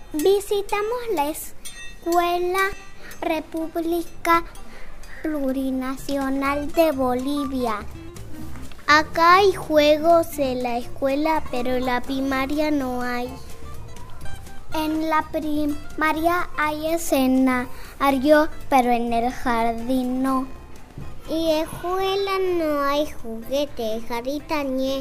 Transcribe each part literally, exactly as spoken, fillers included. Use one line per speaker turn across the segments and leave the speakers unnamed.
Visitamos la Escuela República Plurinacional de Bolivia. Acá hay juegos en la escuela, pero en la primaria no hay. En la primaria hay escenario, pero en el jardín no. Y en la escuela no hay juguete, jarita ñe.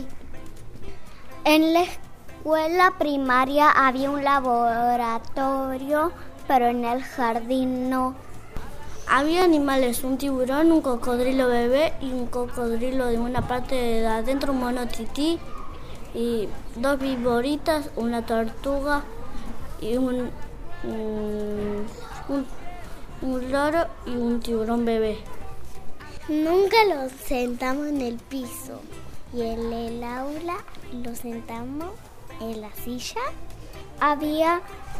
En la escuela primaria había un laboratorio, pero en el jardín no.
Había animales, un tiburón, un cocodrilo bebé y un cocodrilo de una parte de adentro, un mono tití, y dos víboritas, una tortuga y un, un, un, un loro y un tiburón bebé.
Nunca los sentamos en el piso y en el aula los sentamos en la silla. Había...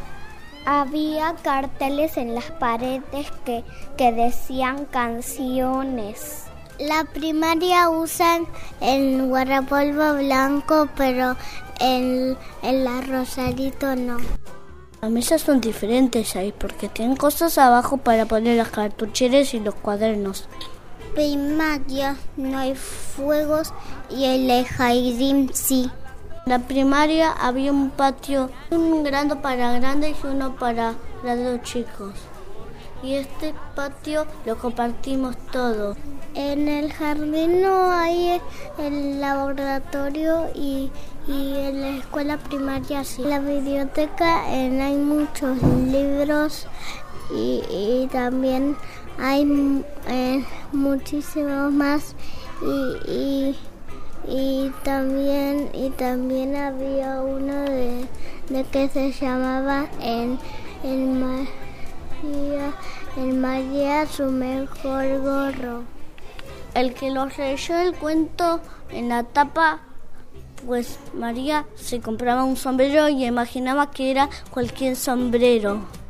Había carteles en las paredes que, que decían canciones. La primaria usan el guardapolvo blanco, pero el, el Rosarito no.
Las mesas son diferentes ahí porque tienen cosas abajo para poner las cartucheras y los cuadernos.
Primaria no hay fuegos y el jardín sí.
En la primaria había un patio, un grande para grandes y uno para los chicos. Y este patio lo compartimos todo.
En el jardín no hay el laboratorio y, y en la escuela primaria sí. En la biblioteca eh, hay muchos libros y, y también hay eh, muchísimos más y... y Y también y también había uno de, de que se llamaba en el María, el María su mejor gorro.
El que los leyó el cuento en la tapa, pues María se compraba un sombrero y imaginaba que era cualquier sombrero.